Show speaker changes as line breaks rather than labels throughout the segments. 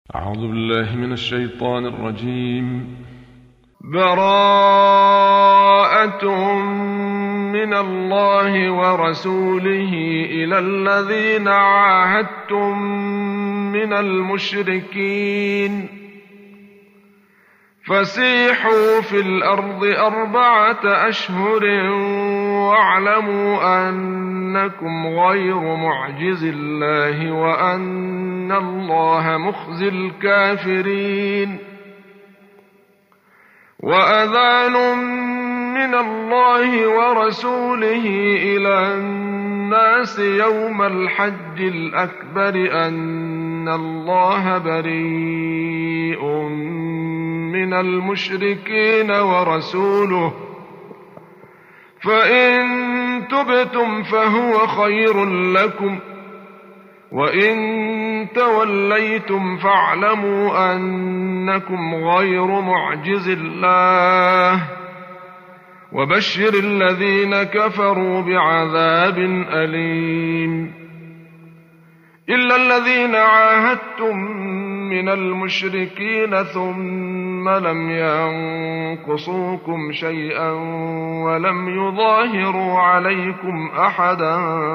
أعوذ بالله من الشيطان الرجيم.
براءة من الله ورسوله إلى الذين عاهدتم من المشركين فسيحوا في الأرض 4 أشهر واعلموا أنكم غير معجز الله وأن الله مخزي الكافرين. وأذان من الله ورسوله إلى الناس يوم الحج الأكبر أن الله بريء من المشركين ورسوله، فإن تبتم فهو خير لكم، وإن توليتم فاعلموا أنكم غير معجز الله، وبشر الذين كفروا بعذاب أليم. إلا الذين عاهدتم من المشركين ثم لم ينقصوكم شيئا ولم يظاهروا عليكم أحدا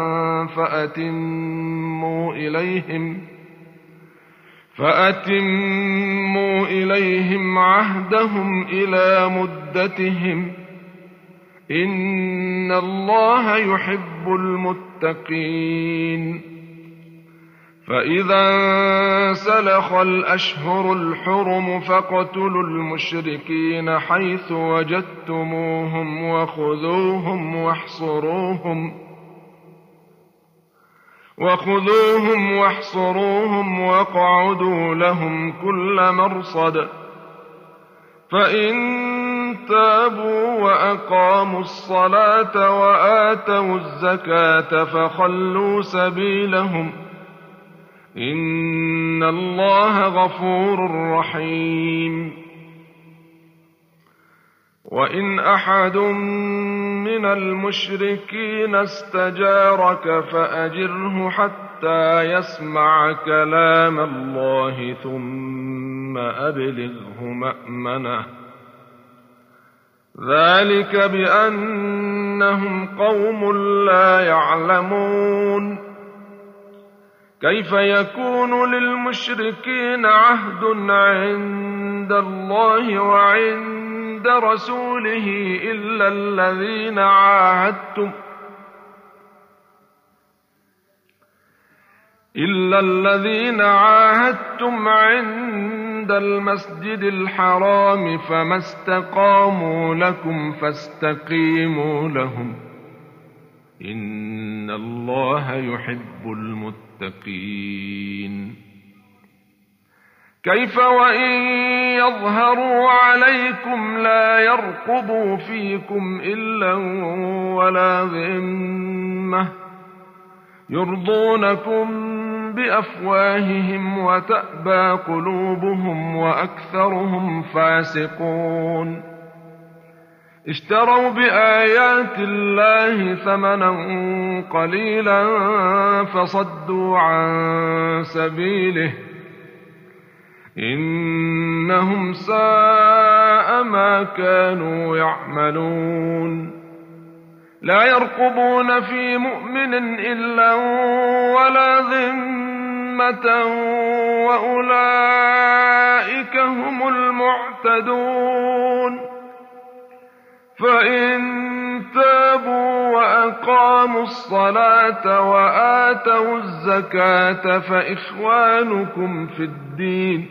فأتموا إليهم عهدهم إلى مدتهم، إن الله يحب المتقين. فإذا انسلخ الأشهر الحرم فاقتلوا المشركين حيث وجدتموهم وخذوهم واحصروهم واقعدوا لهم كل مرصد، فإن تابوا وأقاموا الصلاة وآتوا الزكاة فخلوا سبيلهم، إن الله غفور رحيم. وإن أحد من المشركين استجارك فأجره حتى يسمع كلام الله ثم أبلغه مأمنه، ذلك بأنهم قوم لا يعلمون. كيف يكون للمشركين عهد عند الله وعند رسوله إلا الذين عاهدتم عند المسجد الحرام، فما استقاموا لكم فاستقيموا لهم، إن الله يحب المتقين. كيف وإن يظهروا عليكم لا يرقبوا فيكم إلا ولا ذمة، يرضونكم بأفواههم وتأبى قلوبهم وأكثرهم فاسقون. اشتروا بآيات الله ثمنا قليلا فصدوا عن سبيله، إنهم ساء ما كانوا يعملون. لا يرقبون في مؤمن إلا ولا ذمة وأولئك هم المعتدون. فإن تابوا وأقاموا الصلاة وآتوا الزكاة فإخوانكم في الدين،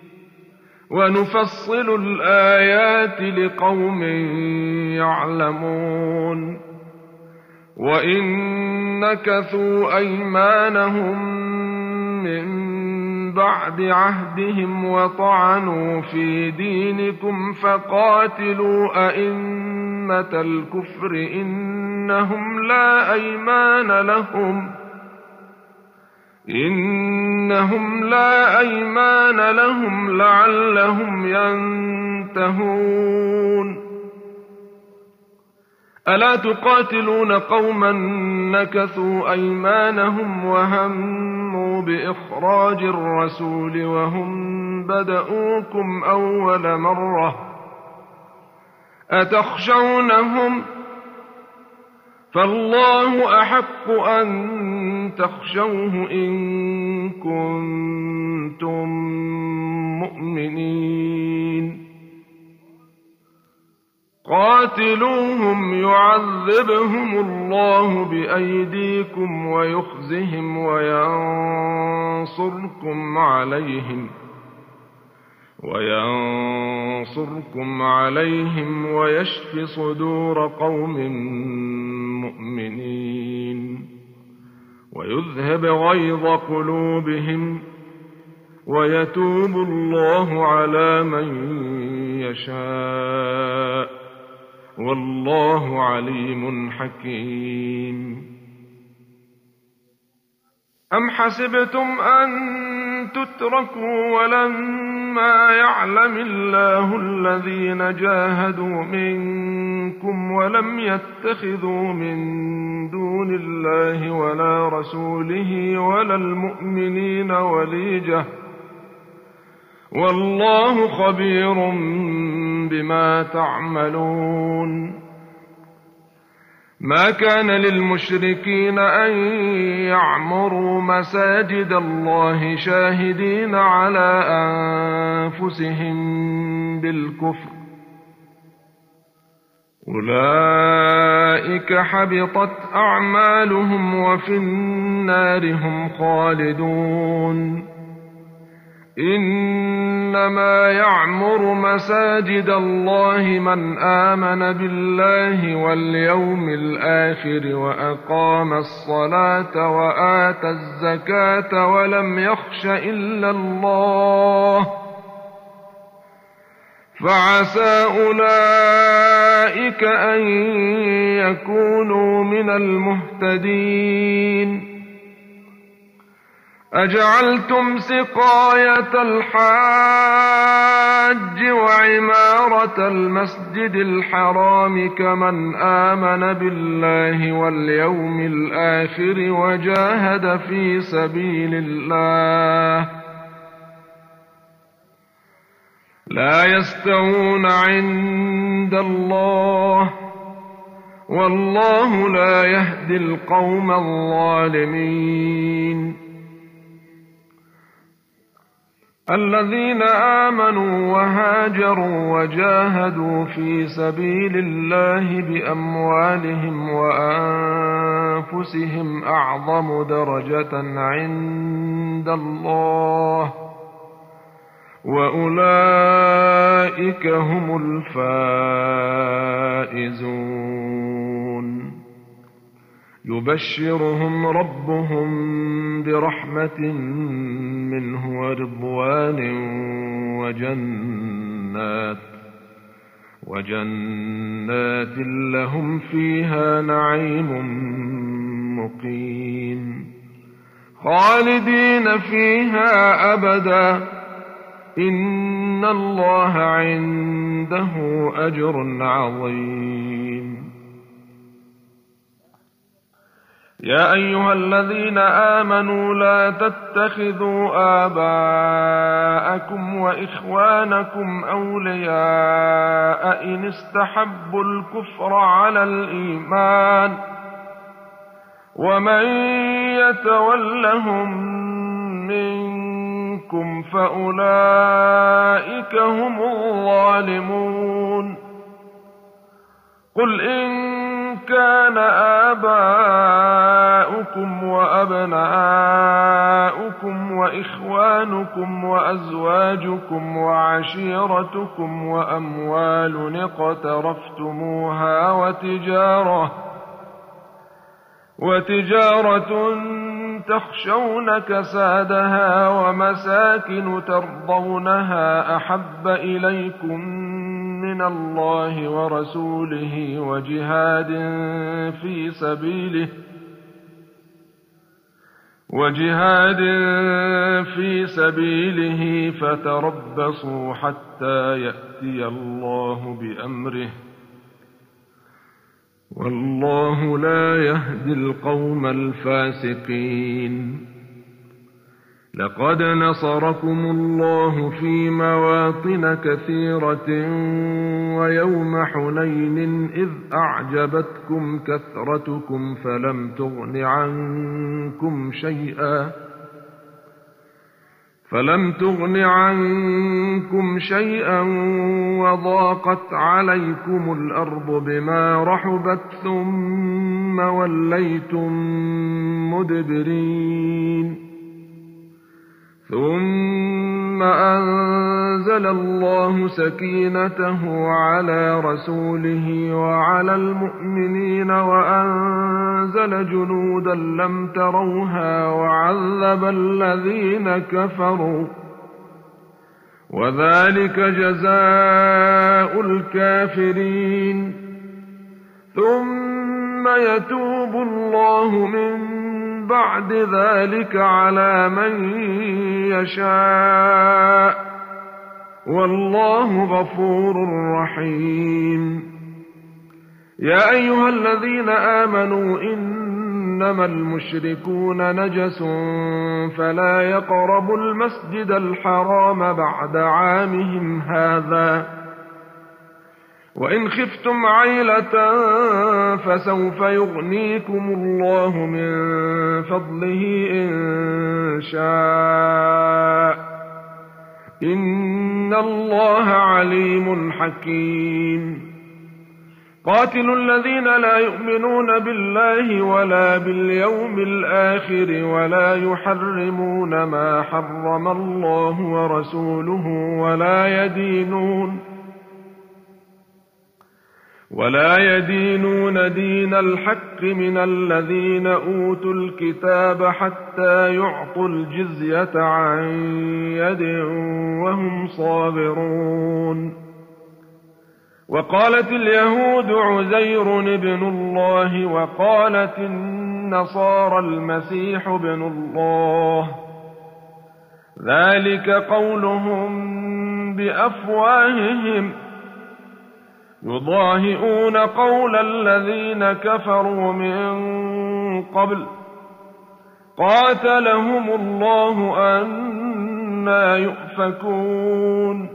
ونفصل الآيات لقوم يعلمون. وإن نكثوا أيمانهم من بعد عهدهم وطعنوا في دينكم فقاتلوا أئمة الكفر إنهم لا أيمان لهم لعلهم ينتهون. ألا تقاتلون قوما نكثوا أيمانهم وهموا هموا بإخراج الرسول وهم بدؤوكم أول مرة أتخشونهم فالله أحق أن تخشوه إن كنتم مؤمنين قاتلوهم يعذبهم الله بأيديكم ويخزهم وينصركم عليهم ويشف صدور قوم مؤمنين ويذهب غيظ قلوبهم ويتوب الله على من يشاء والله عليم حكيم. أم حسبتم أن تتركوا ولما يعلم الله الذين جاهدوا منكم ولم يتخذوا من دون الله ولا رسوله ولا المؤمنين وليجة والله خبير بما تعملون. ما كان للمشركين أن يعمروا مساجد الله شاهدين على أنفسهم بالكفر أولئك حبطت أعمالهم وفي النار هم خالدون. إنما يعمر مساجد الله من آمن بالله واليوم الآخر وأقام الصلاة وآتى الزكاة ولم يخش إلا الله فعسى أولئك أن يكونوا من المهتدين. أجعلتم سقاية الحاج وعمارة المسجد الحرام كمن آمن بالله واليوم الآخر وجاهد في سبيل الله لا يستوون عند الله والله لا يهدي القوم الظالمين. الذين آمنوا وهاجروا وجاهدوا في سبيل الله بأموالهم وأنفسهم أعظم درجة عند الله وأولئك هم الفائزون. يبشرهم ربهم برحمة منه ورضوان وجنات لهم فيها نعيم مقيم خالدين فيها أبدا إن الله عنده أجر عظيم. يا أيها الذين آمنوا لا تتخذوا آباءكم وإخوانكم أولياء إن استحبوا الكفر على الإيمان ومن يتولهم منكم فأولئك هم الظالمون. قل إن كان آباؤكم وأبناؤكم وإخوانكم وأزواجكم وعشيرتكم وأموال اقترفتموها وتجارة تخشون كسادها ومساكن ترضونها أحب إليكم من الله ورسوله وجهاد في سبيله فتربصوا حتى يأتي الله بأمره والله لا يهدي القوم الفاسقين. لقد نصركم الله في مواطن كثيرة ويوم حنين إذ أعجبتكم كثرتكم فلم تغن عنكم شيئا وضاقت عليكم الأرض بما رحبت ثم وليتم مدبرين ثم أنزل الله سكينته على رسوله وعلى المؤمنين وأنزل جنودا لم تروها وعذب الذين كفروا وذلك جزاء الكافرين ثم يتوب الله من بعد ذلك على من يشاء والله غفور رحيم يا أيها الذين آمنوا إنما المشركون نجس فلا يقربوا المسجد الحرام بعد عامهم هذا وإن خفتم عيلة فسوف يغنيكم الله من فضله إن شاء إن الله عليم حكيم قاتلوا الذين لا يؤمنون بالله ولا باليوم الآخر ولا يحرمون ما حرم الله ورسوله ولا يدينون دين الحق من الذين أوتوا الكتاب حتى يعطوا الجزية عن يد وهم صاغرون وقالت اليهود عزير ابن الله وقالت النصارى المسيح ابن الله ذلك قولهم بأفواههم يضاهئون قول الذين كفروا من قبل قاتلهم الله أنى يؤفكون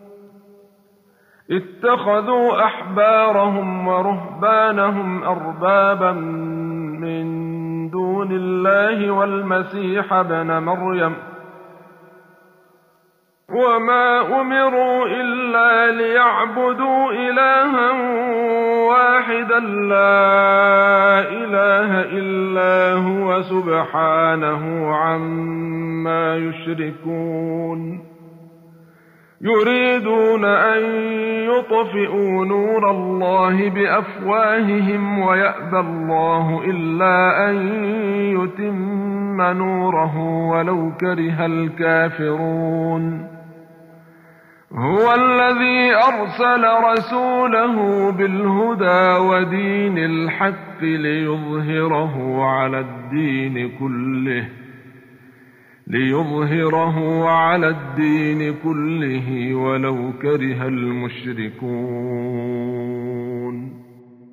اتخذوا أحبارهم ورهبانهم أربابا من دون الله والمسيح ابن مريم وما أمروا إلا ليعبدوا إلها واحدا لا إله إلا هو سبحانه عما يشركون يريدون أن يطفئوا نور الله بأفواههم ويأبى الله إلا أن يتم نوره ولو كره الكافرون هو الذي أرسل رسوله بالهدى ودين الحق ليظهره على الدين كله ولو كره المشركون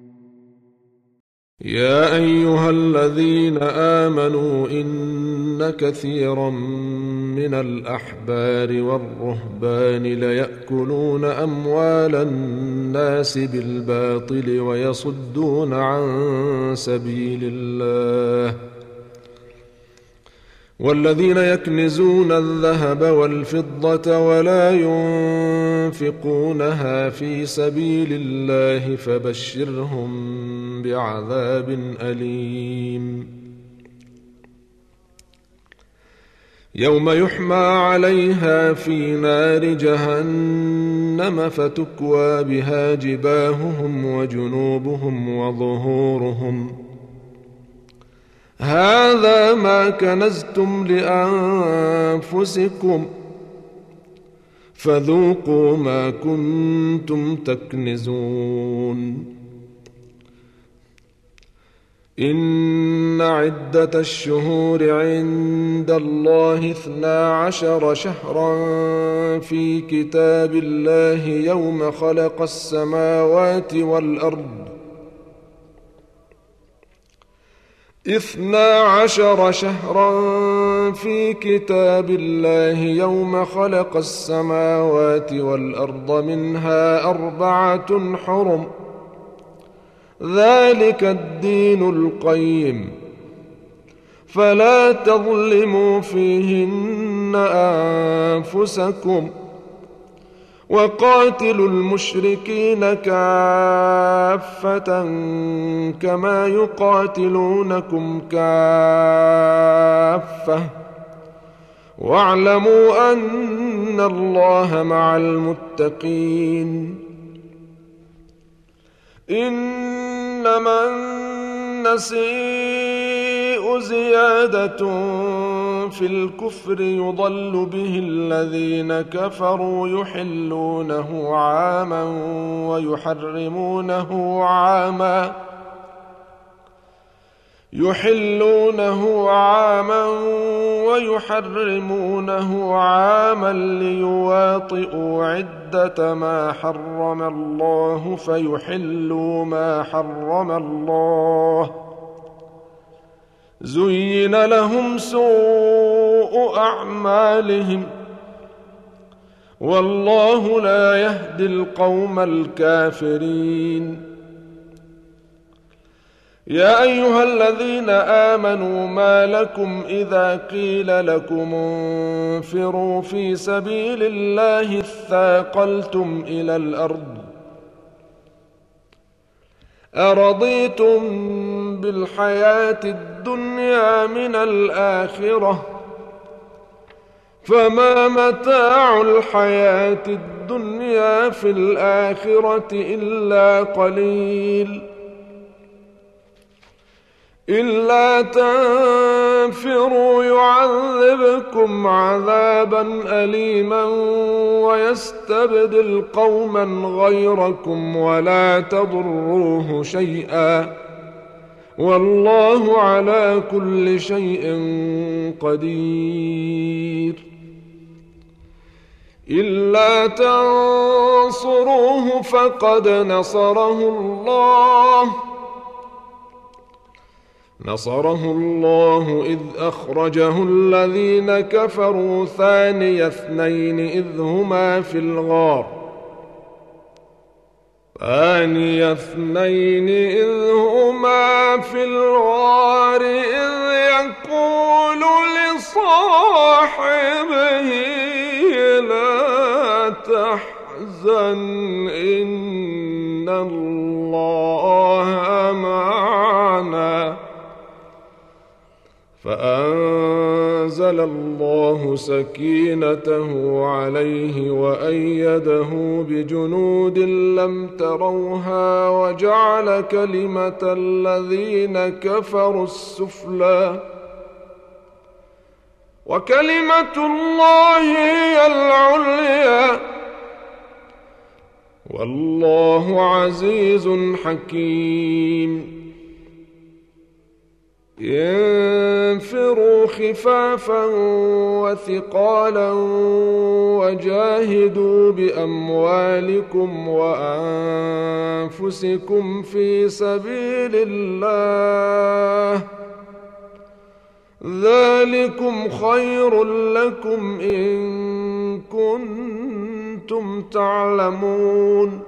يا أيها الذين آمنوا إن كثيرا من الأحبار والرهبان ليأكلون أموال الناس بالباطل ويصدون عن سبيل الله والذين يكنزون الذهب والفضة ولا ينفقونها في سبيل الله فبشرهم بعذاب أليم يوم يحمى عليها في نار جهنم فتكوى بها جباههم وجنوبهم وظهورهم هذا ما كنزتم لأنفسكم فذوقوا ما كنتم تكنزون إن عدة الشهور عند الله 12 شهرا في كتاب الله يوم خلق السماوات والأرض 12 شهرا في كتاب الله يوم خلق السماوات والأرض منها 4 حرم ذلك الدين القيم فلا تظلموا فيهن أنفسكم وقاتلوا المشركين كافة كما يقاتلونكم كافة واعلموا أن الله مع المتقين إنما النسيء زيادة في الكفر يضل به الذين كفروا يحلونه عاما ويحرمونه عاما ليواطئوا عدة ما حرم الله فيحلوا ما حرم الله زين لهم سوء أعمالهم والله لا يهدي القوم الكافرين يا أيها الذين آمنوا ما لكم إذا قيل لكم انفروا في سبيل الله اثاقلتم إلى الأرض أرضيتم بالحياة الدنيا من الآخرة فما متاع الحياة الدنيا في الآخرة إلا قليل إلا تنفروا يعذبكم عذابا أليما ويستبدل قوما غيركم ولا تضروه شيئا والله على كل شيء قدير إلا تنصروه فقد نصره الله إذ أخرجه الذين كفروا ثاني اثنين إذ هما في الغار إذ يقول لصاحبه لا تحزن إن الله معنا فأنزل الله سكينته عليه وأيده بجنود لم تروها وجعل كلمة الذين كفروا السفلى وكلمة الله هي العليا والله عزيز حكيم انفروا خفافا وثقالا وجاهدوا بأموالكم وأنفسكم في سبيل الله ذلكم خير لكم إن كنتم تعلمون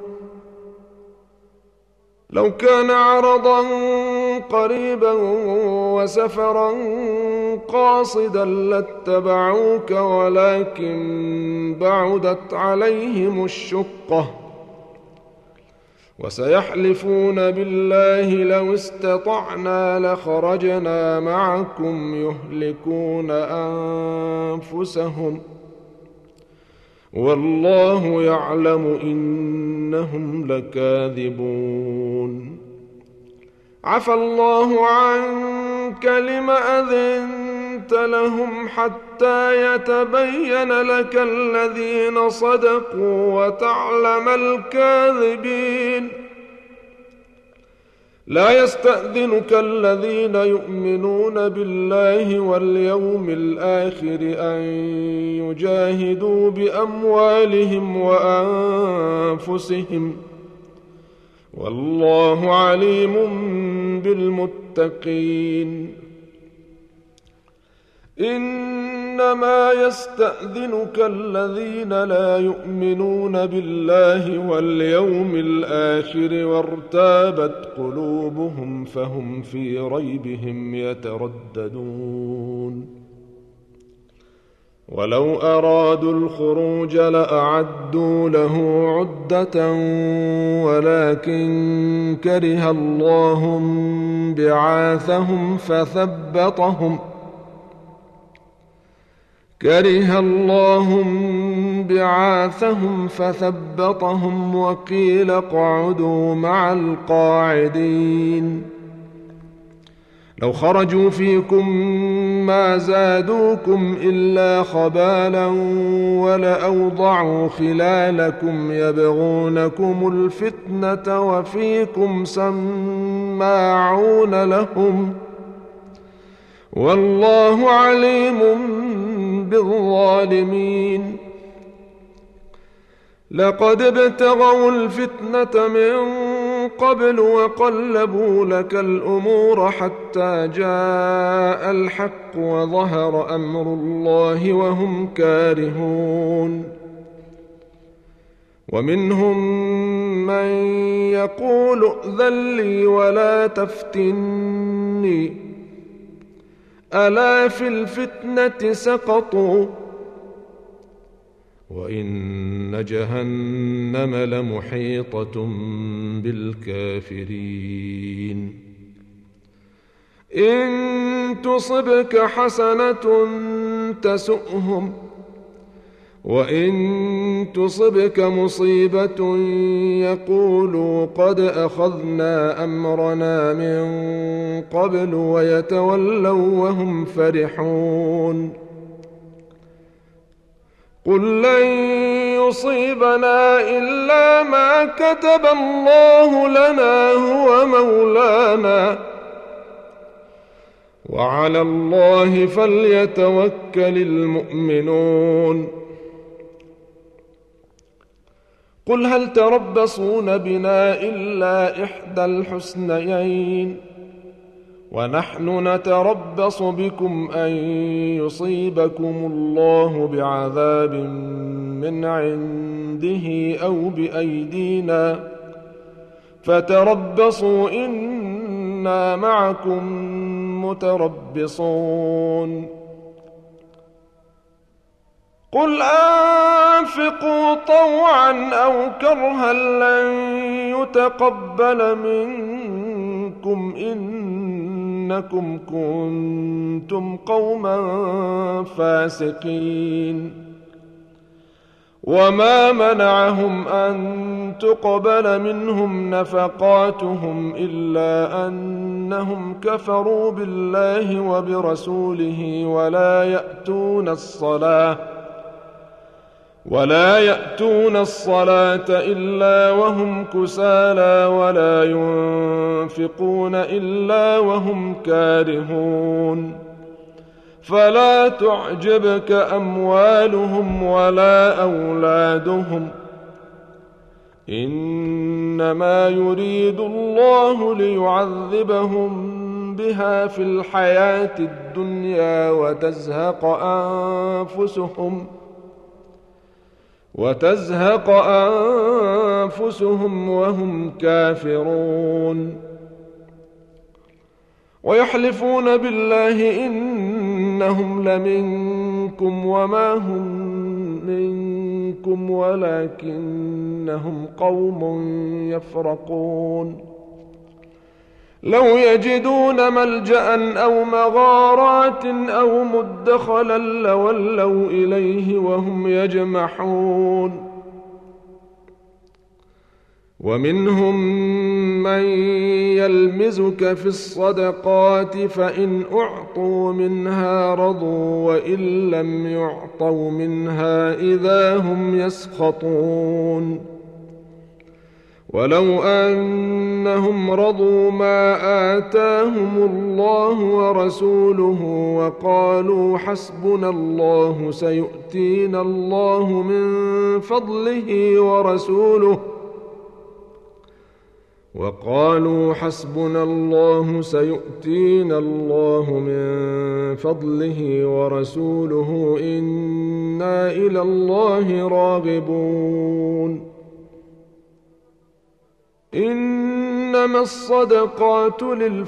لو كان عرضا قريبا وسفرا قاصدا لاتبعوك ولكن بعدت عليهم الشقة وسيحلفون بالله لو استطعنا لخرجنا معكم يهلكون أنفسهم والله يعلم إنهم لكاذبون عفى الله عنك لم أذنت لهم حتى يتبين لك الذين صدقوا وتعلم الكاذبين لا يستأذنك الذين يؤمنون بالله واليوم الآخر أن يجاهدوا بأموالهم وأنفسهم والله عليم بالمتقين إنما يستأذنك الذين لا يؤمنون بالله واليوم الآخر وارتابت قلوبهم فهم في ريبهم يترددون ولو أرادوا الخروج لأعدوا له عدة ولكن كره الله بعاثهم فثبطهم وقيل اقعدوا مع القاعدين لو خرجوا فيكم ما زادوكم إلا خبالا ولأوضعوا خلالكم يبغونكم الفتنة وفيكم سماعون لهم والله عليم بالظالمين لقد ابتغوا الفتنة من قبل وقلبوا لك الأمور حتى جاء الحق وظهر أمر الله وهم كارهون ومنهم من يقول ائذن لي ولا تفتني ألا في الفتنة سقطوا وإن جهنم لمحيطة بالكافرين إن تصبك حسنة تسؤهم وإن تصبك مصيبة يقولوا قد أخذنا أمرنا من قبل ويتولوا وهم فرحون قل لن يصيبنا إلا ما كتب الله لنا هو مولانا وعلى الله فليتوكل المؤمنون قل هل تربصون بنا إلا إحدى الحسنيين ونحن نتربص بكم أن يصيبكم الله بعذاب من عنده أو بأيدينا فتربصوا إنا معكم متربصون قل أنفقوا طوعا أو كرها لن يتقبل منكم إنكم كنتم قوما فاسقين وما منعهم أن تقبل منهم نفقاتهم إلا أنهم كفروا بالله وبرسوله ولا يأتون الصلاة إلا وهم كسالى ولا ينفقون إلا وهم كارهون فلا تعجبك أموالهم ولا أولادهم إنما يريد الله ليعذبهم بها في الحياة الدنيا وتزهق أنفسهم وهم كافرون ويحلفون بالله إنهم لمنكم وما هم منكم ولكنهم قوم يفرقون لو يجدون ملجأ أو مغارات أو مدخلا لولوا إليه وهم يجمحون ومنهم من يلمزك في الصدقات فإن أعطوا منها رضوا وإن لم يعطوا منها إذا هم يسخطون ولو أنهم رضوا ما آتاهم الله ورسوله وقالوا حسبنا الله سيؤتينا الله من فضله وقالوا حسبنا الله سيؤتينا الله من فضله ورسوله إنا إلى الله راغبون. إنما الصدقات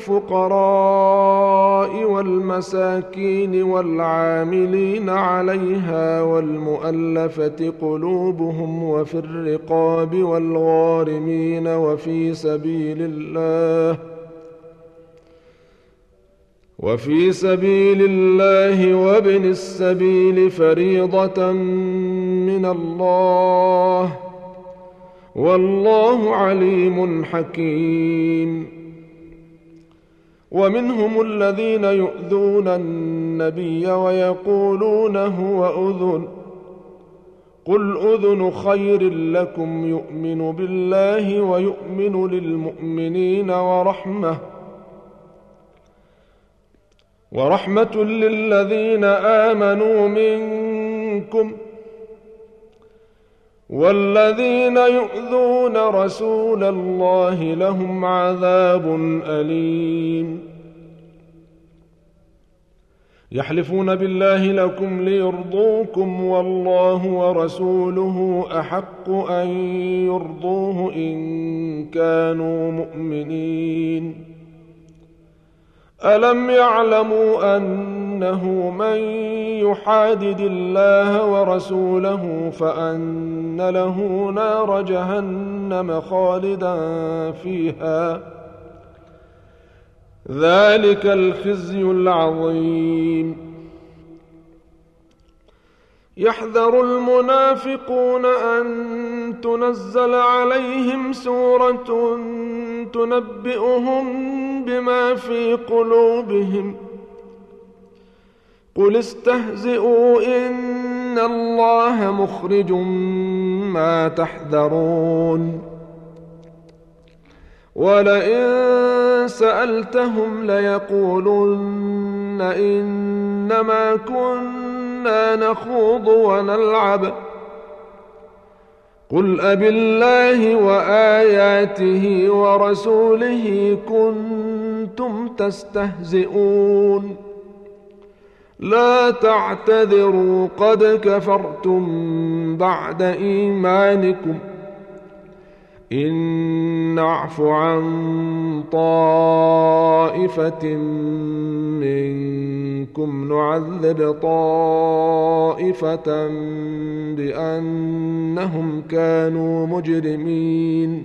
للفقراء والمساكين والعاملين عليها والمؤلفة قلوبهم وفي الرقاب والغارمين وفي سبيل الله وابن السبيل فريضة من الله والله عليم حكيم. ومنهم الذين يؤذون النبي ويقولون هو أذن قل أذن خير لكم يؤمن بالله ويؤمن للمؤمنين ورحمة للذين آمنوا منكم والذين يؤذون رسول الله لهم عذاب أليم. يحلفون بالله لكم ليرضوكم والله ورسوله أحق أن يرضوه إن كانوا مؤمنين. ألم يعلموا أنه من يحادد الله ورسوله فأن له نار جهنم خالدا فيها ذلك الخزي العظيم. يحذر المنافقون أن تنزل عليهم سورة تنبئهم بما في قلوبهم قل استهزئوا إن الله مخرج ما تحذرون. ولئن سألتهم ليقولن إنما كنا نخوض ونلعب قل أبالله وآياته ورسوله كنتم تستهزئون لا تعتذروا قد كفرتم بعد إيمانكم إن نعف عن طائفة منكم نعذب طائفة بأنهم كانوا مجرمين.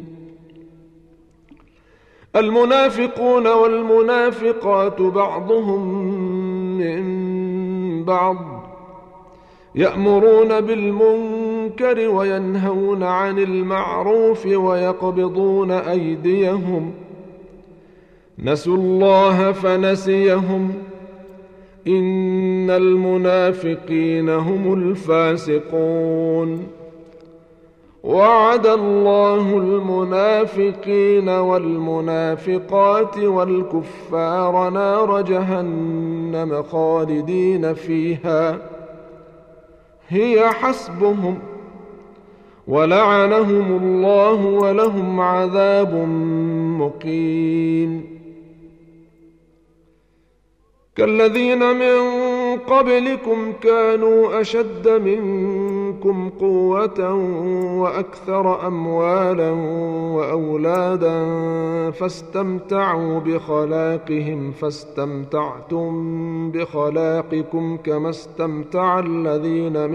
المنافقون والمنافقات بعضهم من بعض يأمرون بالمنكر وينهون عن المعروف ويقبضون أيديهم نسوا الله فنسيهم إن المنافقين هم الفاسقون. وعد الله المنافقين والمنافقات والكفار نار جهنم خالدين فيها هي حسبهم ولعنهم الله ولهم عذاب مقيم. كالذين من قبلكم كانوا أشد منكم قوة وأكثر أموالا وأولادا فاستمتعوا بخلاقهم فاستمتعتم بخلاقكم كما استمتع الذين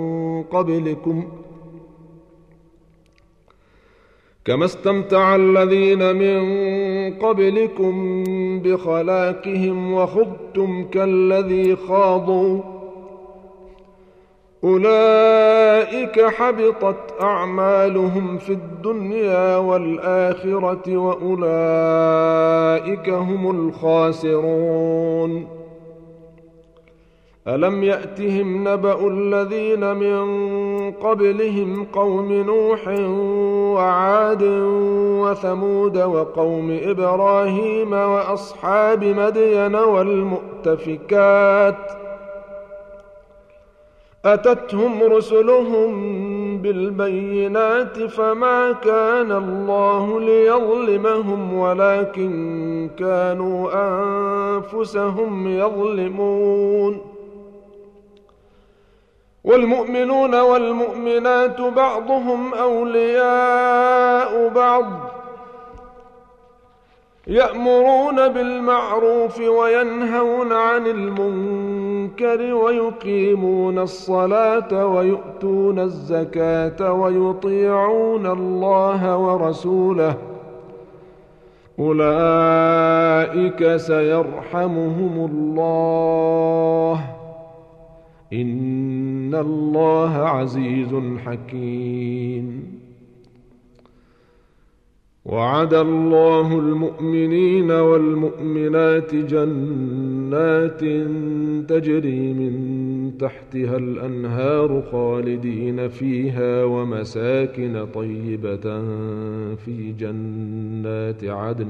من قبلكم بخلاقهم وخضتم كالذي خاضوا أولئك حبطت أعمالهم في الدنيا والآخرة وأولئك هم الخاسرون. ألم يأتهم نبأ الذين من قبلهم قوم نوح وعاد وثمود وقوم إبراهيم وأصحاب مدين والمؤتفكات أتتهم رسلهم بالبينات فما كان الله ليظلمهم ولكن كانوا أنفسهم يظلمون. والمؤمنون والمؤمنات بعضهم أولياء بعض يأمرون بالمعروف وينهون عن المنكر ويقيمون الصلاة ويؤتون الزكاة ويطيعون الله ورسوله أولئك سيرحمهم الله إن الله عزيز حكيم. وعد الله المؤمنين والمؤمنات جنات تجري من تحتها الأنهار خالدين فيها ومساكن طيبة في جنات عدن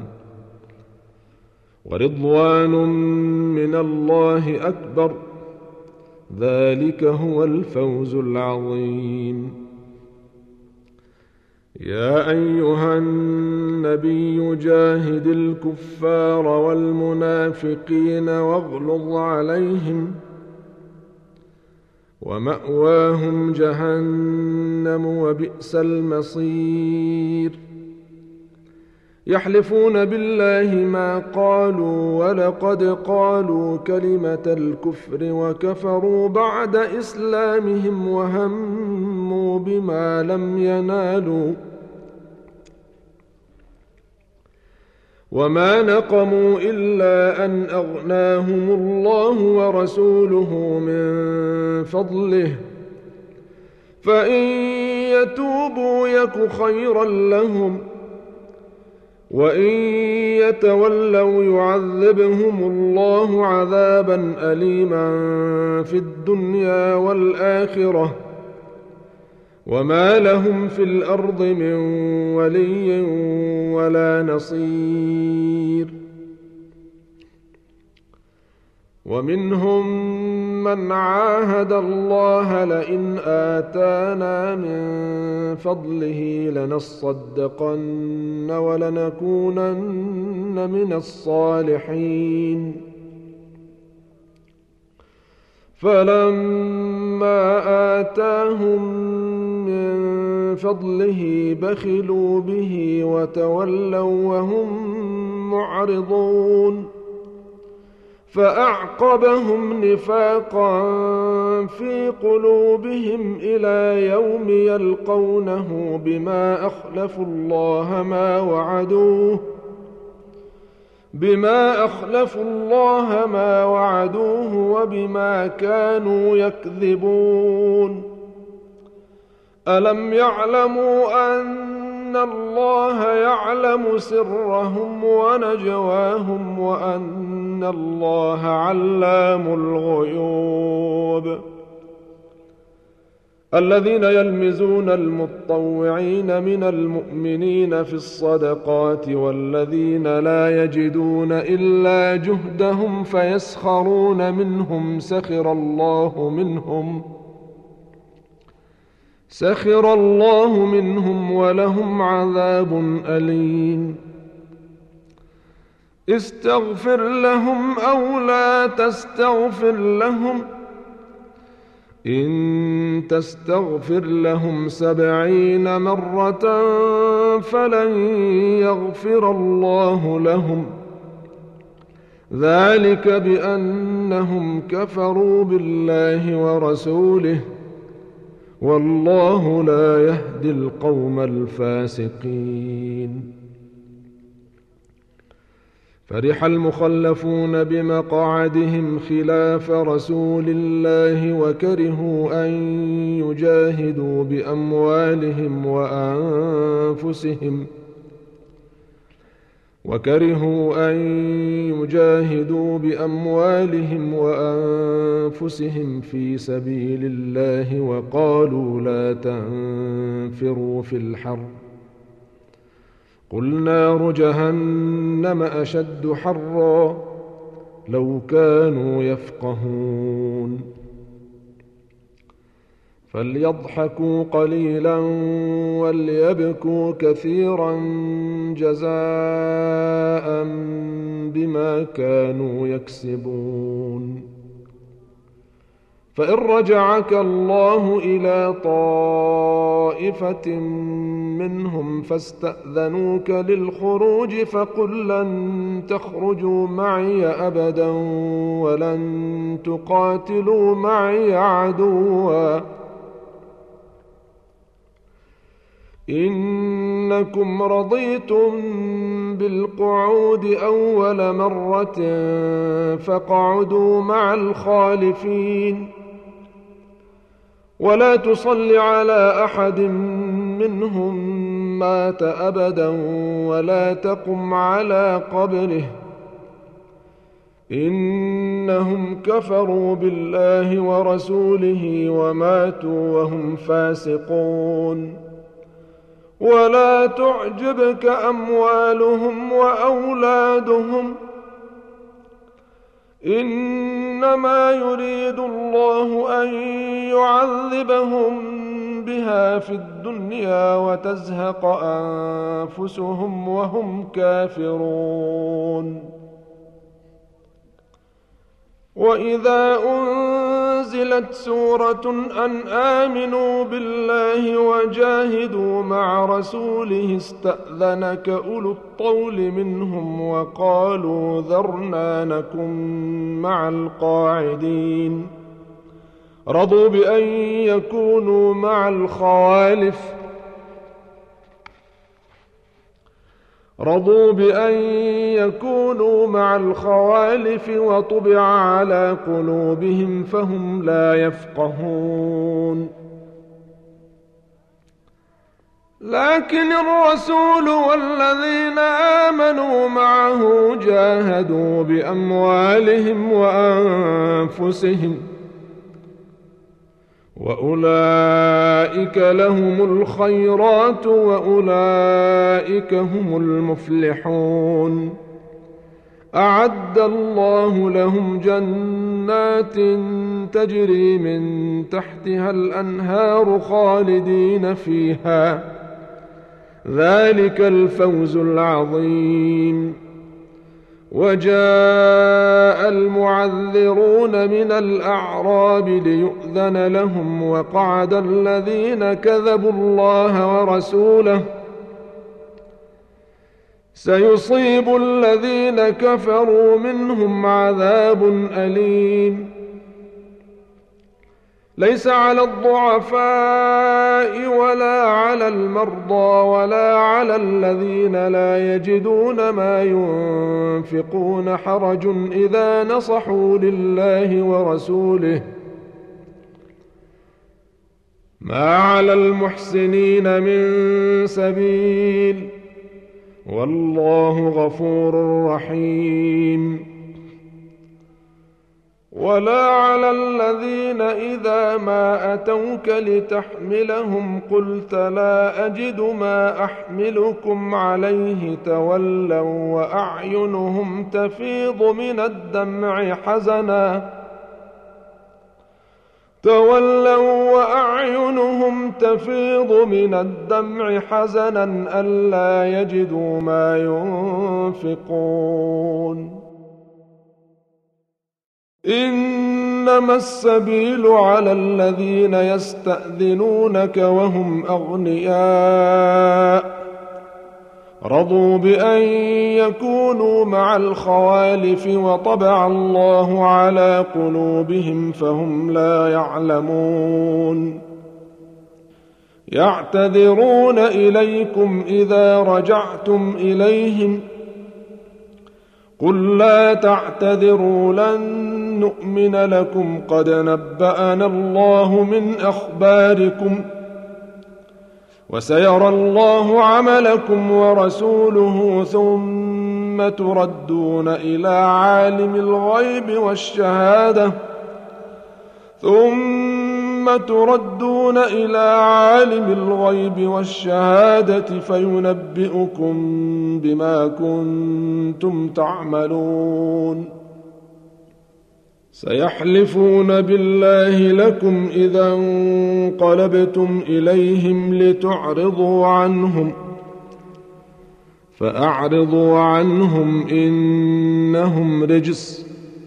ورضوان من الله أكبر ذلك هو الفوز العظيم. يا أيها النبي جاهد الكفار والمنافقين واغلظ عليهم ومأواهم جهنم وبئس المصير. يحلفون بالله ما قالوا ولقد قالوا كلمة الكفر وكفروا بعد إسلامهم وهموا بما لم ينالوا وما نقموا إلا أن أغناهم الله ورسوله من فضله فإن يتوبوا يك خيرا لهم وإن يتولوا يعذبهم الله عذابا أليما في الدنيا والآخرة وما لهم في الأرض من ولي ولا نصير. ومنهم من عاهد الله لئن آتانا من فضله لنصدقن ولنكونن من الصالحين فلما آتاهم من فضله بخلوا به وتولوا وهم معرضون فأعقبهم نفاقا في قلوبهم إلى يوم يلقونه بما أخلفوا الله ما وعدوه وبما كانوا يكذبون. ألم يعلموا أن الله يعلم سرهم ونجواهم وأن الله علام الغيوب. الذين يلمزون المطوعين من المؤمنين في الصدقات والذين لا يجدون إلا جهدهم فيسخرون منهم سخر الله منهم ولهم عذاب أليم. استغفر لهم أو لا تستغفر لهم إن تستغفر لهم 70 مرة فلن يغفر الله لهم ذلك بأنهم كفروا بالله ورسوله والله لا يهدي القوم الفاسقين. فرح المخلفون بمقعدهم خلاف رسول الله وكرهوا أن يجاهدوا بأموالهم وأنفسهم في سبيل الله وقالوا لا تنفروا في الحر قل نار جهنم أشد حرا لو كانوا يفقهون. فليضحكوا قليلا وليبكوا كثيرا جزاء بما كانوا يكسبون. فإن رجعك الله إلى طائفة منهم فاستأذنوك للخروج فقل لن تخرجوا معي أبدا ولن تقاتلوا معي عدوا إنكم رضيتم بالقعود أول مرة فاقعدوا مع الخالفين ولا تصل على أحد منهم مات أبدا ولا تقم على قبره إنهم كفروا بالله ورسوله وماتوا وهم فاسقون. ولا تعجبك أموالهم وأولادهم إنما يريد الله أن يعذبهم بها في الدنيا وتزهق أنفسهم وهم كافرون. وإذا أنزلت سورة أن آمنوا بالله وجاهدوا مع رسوله استأذنك أولو الطول منهم وقالوا ذرنا نكن مع القاعدين رضوا بأن يكونوا مع الخوالف وطبع على قلوبهم فهم لا يفقهون. لكن الرسول والذين آمنوا معه جاهدوا بأموالهم وأنفسهم وأولئك لهم الخيرات وأولئك هم المفلحون. أعد الله لهم جنات تجري من تحتها الأنهار خالدين فيها ذلك الفوز العظيم. وجاء المعذرون من الأعراب ليؤذن لهم وقعد الذين كذبوا الله ورسوله سيصيب الذين كفروا منهم عذاب أليم. ليس على الضعفاء ولا على المرضى ولا على الذين لا يجدون ما ينفقون حرج إذا نصحوا لله ورسوله ما على المحسنين من سبيل والله غفور رحيم. ولا على الذين إذا ما أتوك لتحملهم قلت لا أجد ما أحملكم عليه تولوا وأعينهم تفيض من الدمع حزنا ألا يجدوا ما ينفقون. إنما السبيل على الذين يستأذنونك وهم أغنياء رضوا بأن يكونوا مع الخوالف وطبع الله على قلوبهم فهم لا يعلمون. يعتذرون إليكم إذا رجعتم إليهم قل لا تعتذروا لن نؤمن لكم قد نبأنا الله من أخباركم وسيرى الله عملكم ورسوله ثم تردون إلى عالم الغيب والشهادة فينبئكم بما كنتم تعملون. سيحلفون بالله لكم إذا انقلبتم إليهم لتعرضوا عنهم فأعرضوا عنهم إنهم رجس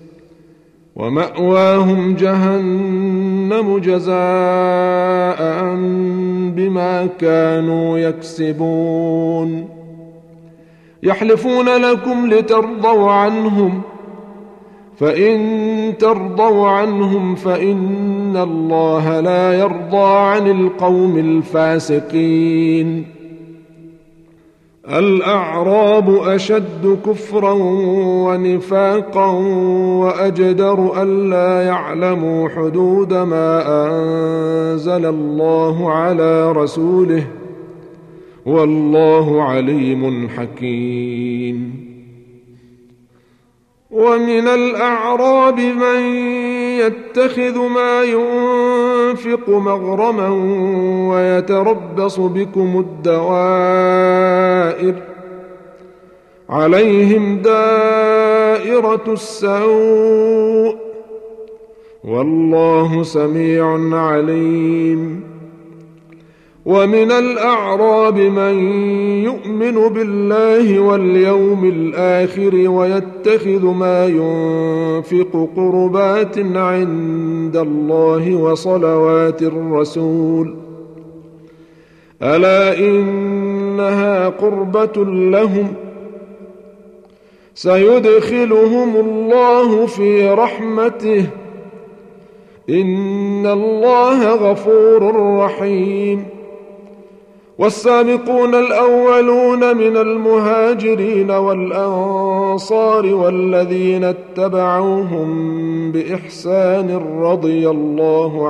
ومأواهم جهنم جزاء بما كانوا يكسبون يحلفون لكم لترضوا عنهم فإن ترضوا عنهم فإن الله لا يرضى عن القوم الفاسقين الأعراب أشد كفرا ونفاقا وأجدر ألا يعلموا حدود ما أنزل الله على رسوله والله عليم حكيم ومن الأعراب من يتخذ ما ينفق مغرما ويتربص بكم الدوائر عليهم دائرة السوء والله سميع عليم ومن الأعراب من يؤمن بالله واليوم الآخر ويتخذ ما ينفق قربات عند الله وصلوات الرسول ألا إنها قربة لهم سيدخلهم الله في رحمته إن الله غفور رحيم والسابقون الأولون من المهاجرين والأنصار والذين اتبعوهم بإحسان رضي الله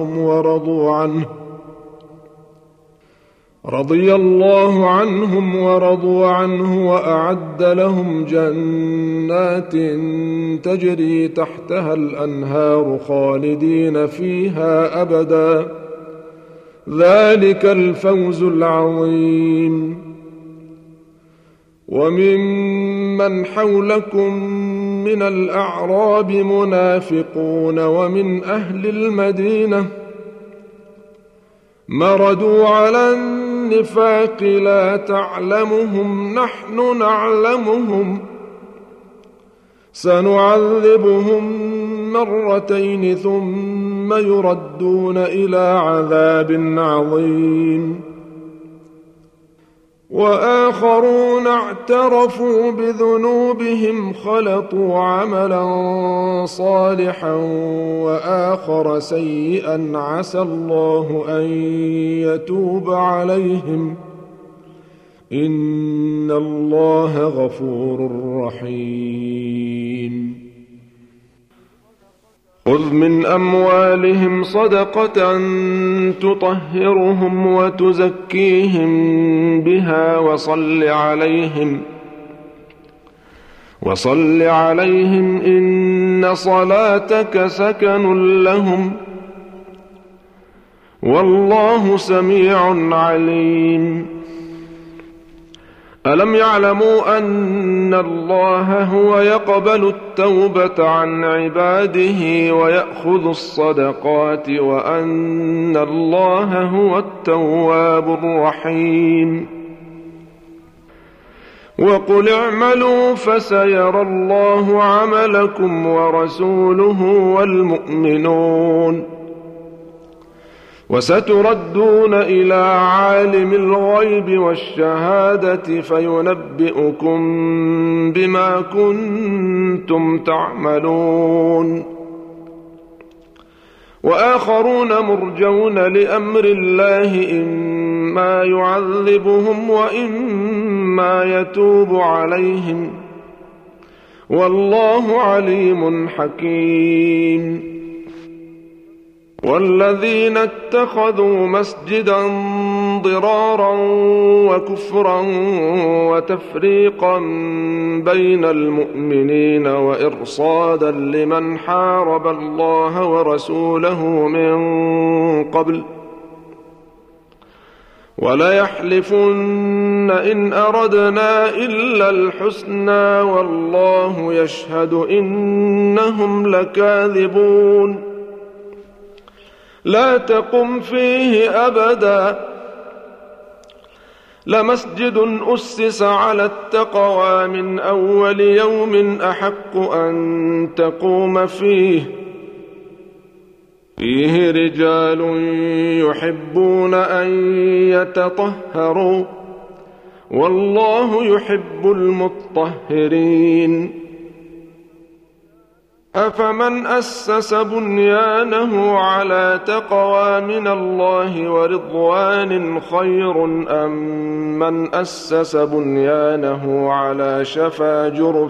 عنهم ورضوا عنه وأعد لهم جنات تجري تحتها الأنهار خالدين فيها أبدا ذلك الفوز العظيم وممن حولكم من الأعراب منافقون ومن أهل المدينة مردوا على النفاق لا تعلمهم نحن نعلمهم سنعذبهم مرتين ثم يردون إلى عذاب عظيم وآخرون اعترفوا بذنوبهم خلطوا عملا صالحا وآخر سيئا عسى الله أن يتوب عليهم إن الله غفور رحيم خذ من أموالهم صدقة تطهرهم وتزكيهم بها وصل عليهم إن صلاتك سكن لهم والله سميع عليم ألم يعلموا أن الله هو يقبل التوبة عن عباده ويأخذ الصدقات وأن الله هو التواب الرحيم وقل اعملوا فسيرى الله عملكم ورسوله والمؤمنون وستردون إلى عالم الغيب والشهادة فينبئكم بما كنتم تعملون وآخرون مرجون لأمر الله إما يعذبهم وإما يتوب عليهم والله عليم حكيم والذين اتخذوا مسجدا ضرارا وكفرا وتفريقا بين المؤمنين وإرصادا لمن حارب الله ورسوله من قبل وليحلفن إن أردنا إلا الحسنى والله يشهد إنهم لكاذبون لا تقم فيه أبدا لمسجد أسس على التقوى من أول يوم أحق أن تقوم فيه رجال يحبون أن يتطهروا والله يحب المطهرين أفمن أسس بنيانه على تقوى من الله ورضوان خير أم من أسس بنيانه على شفا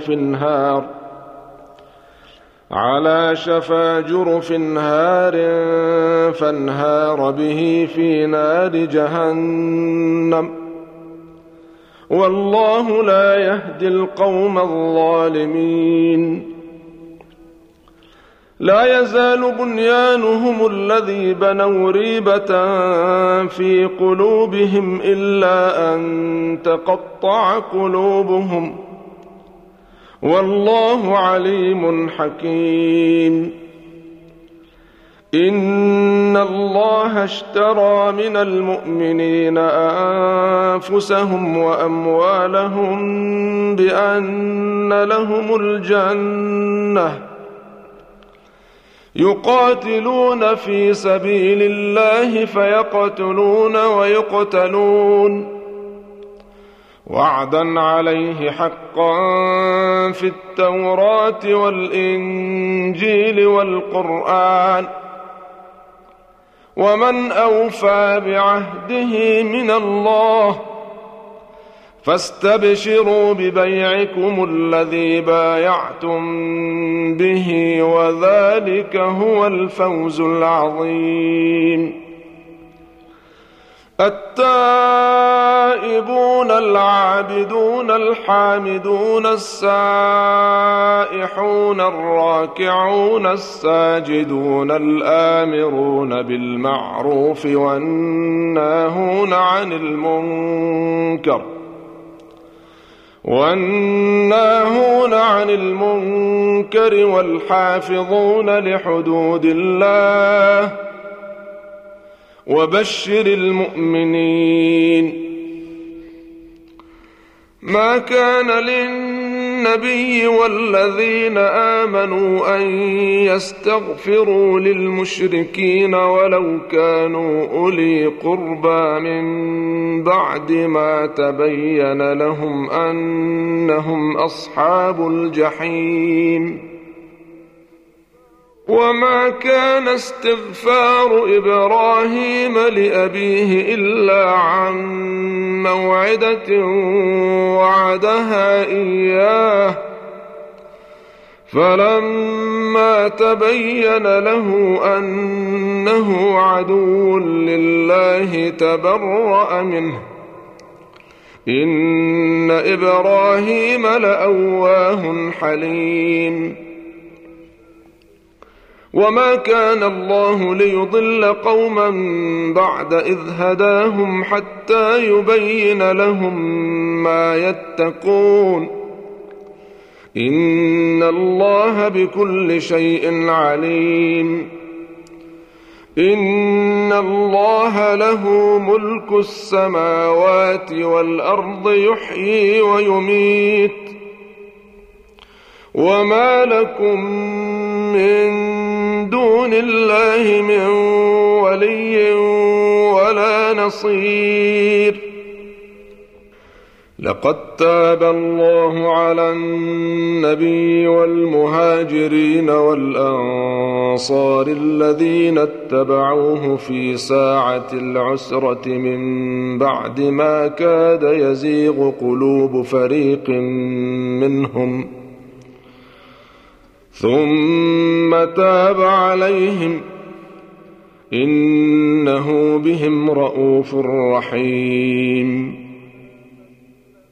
جرف هار فانهار به في نار جهنم والله لا يهدي القوم الظالمين لا يزال بنيانهم الذي بنوا ريبة في قلوبهم إلا أن تقطع قلوبهم والله عليم حكيم إن الله اشترى من المؤمنين أنفسهم وأموالهم بأن لهم الجنة يقاتلون في سبيل الله فيقتلون ويقتلون وعدا عليه حقا في التوراة والإنجيل والقرآن ومن أوفى بعهده من الله فاستبشروا ببيعكم الذي بايعتم به وذلك هو الفوز العظيم التائبون العابدون الحامدون السائحون الراكعون الساجدون الآمرون بالمعروف والناهون عن المنكر والحافظون لحدود الله وبشر المؤمنين ما كان للنبي والذين آمنوا أن يستغفروا للمشركين ولو كانوا أولي قربى من بعد ما تبين لهم أنهم أصحاب الجحيم وما كان استغفار إبراهيم لأبيه إلا عن موعدة وعدها إياه فلما تبين له أنه عدو لله تبرأ منه إن إبراهيم لأواه حليم وما كان الله ليضل قوما بعد إذ هداهم حتى يبين لهم ما يتقون إن الله بكل شيء عليم إن الله له ملك السماوات والأرض يحيي ويميت وما لكم من دون الله من ولي ولا نصير لقد تاب الله على النبي والمهاجرين والأنصار الذين اتبعوه في ساعة العسرة من بعد ما كاد يزيغ قلوب فريق منهم ثم تاب عليهم إنه بهم رءوف رحيم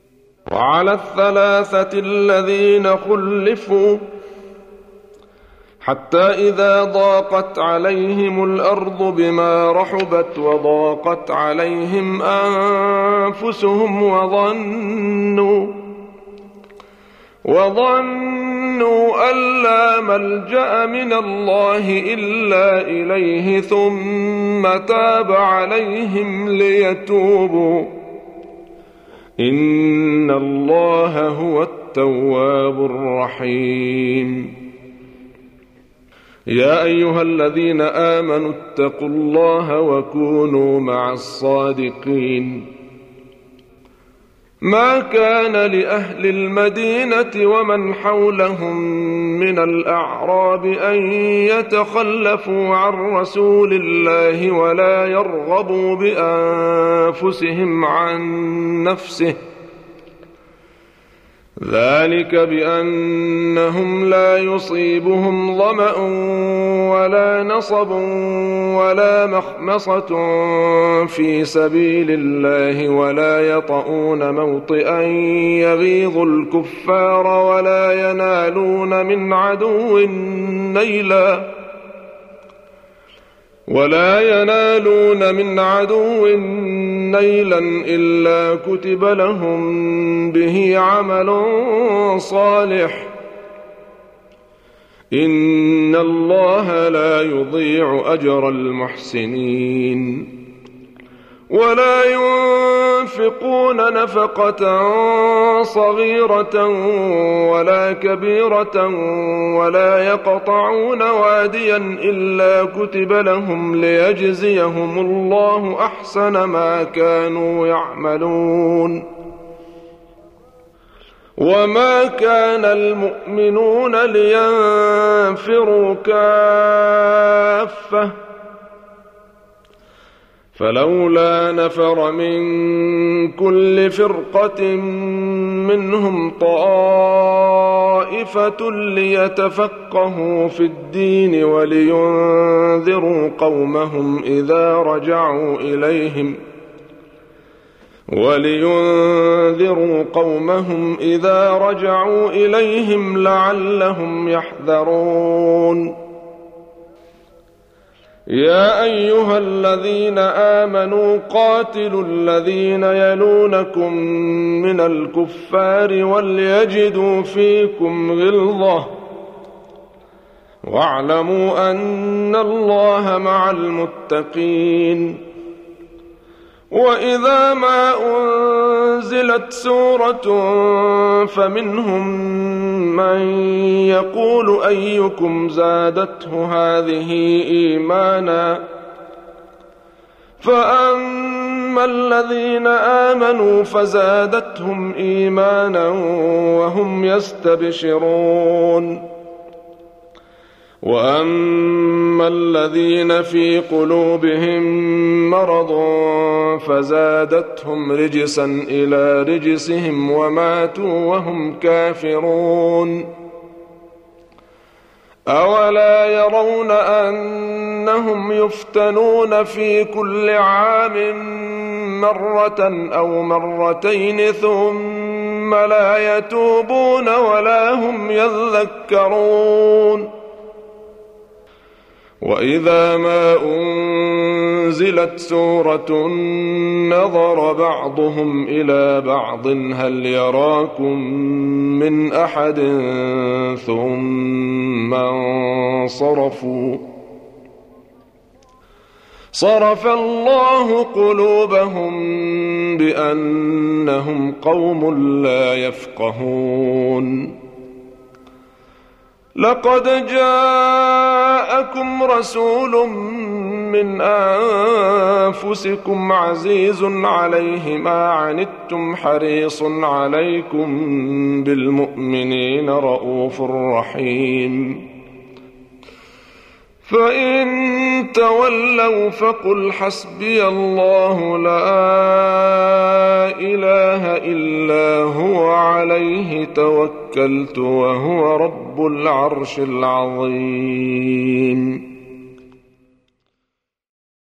وعلى الثلاثة الذين خلفوا حتى إذا ضاقت عليهم الأرض بما رحبت وضاقت عليهم أنفسهم وظنوا أن لا ملجأ من الله إلا إليه ثم تاب عليهم ليتوبوا إن الله هو التواب الرحيم. يا أيها الذين آمنوا اتقوا الله وكونوا مع الصادقين. ما كان لأهل المدينة ومن حولهم من الأعراب أن يتخلفوا عن رسول الله ولا يرغبوا بأنفسهم عن نفسه، ذلك بأنهم لا يصيبهم ظمأ ولا نصب ولا مخمصة في سبيل الله ولا يطؤون موطئا يغيظ الكفار ولا ينالون من عدو نيلا إلا كتب لهم به عمل صالح إن الله لا يضيع أجر المحسنين. ولا ينفقون نفقة صغيرة ولا كبيرة ولا يقطعون واديا إلا كتب لهم ليجزيهم الله أحسن ما كانوا يعملون. وما كان المؤمنون لينفروا كافة فلولا نفر من كل فرقة منهم طائفة ليتفقهوا في الدين ولينذروا قومهم إذا رجعوا إليهم لعلهم يحذرون. يا أيها الذين آمنوا قاتلوا الذين يلونكم من الكفار وليجدوا فيكم غلظة واعلموا أن الله مع المتقين. وإذا ما أنزلت سورة فمنهم من يقول أيكم زادته هذه إيمانا فأما الذين آمنوا فزادتهم إيمانا وهم يستبشرون. وأما الذين في قلوبهم مرض فزادتهم رجسا إلى رجسهم وماتوا وهم كافرون. أولا يرون أنهم يفتنون في كل عام مرة أو مرتين ثم لا يتوبون ولا هم يذكرون. وإذا ما أنزلت سورة نظر بعضهم إلى بعض هل يراكم من أحد ثم انصرفوا صرف الله قلوبهم بأنهم قوم لا يفقهون. لقد جاءكم رسول من أنفسكم عزيز عليه ما عنتم حريص عليكم بالمؤمنين رؤوف رحيم. فإن تولوا فقل حسبي الله لا إله إلا هو عليه توكلت وهو رب العرش العظيم.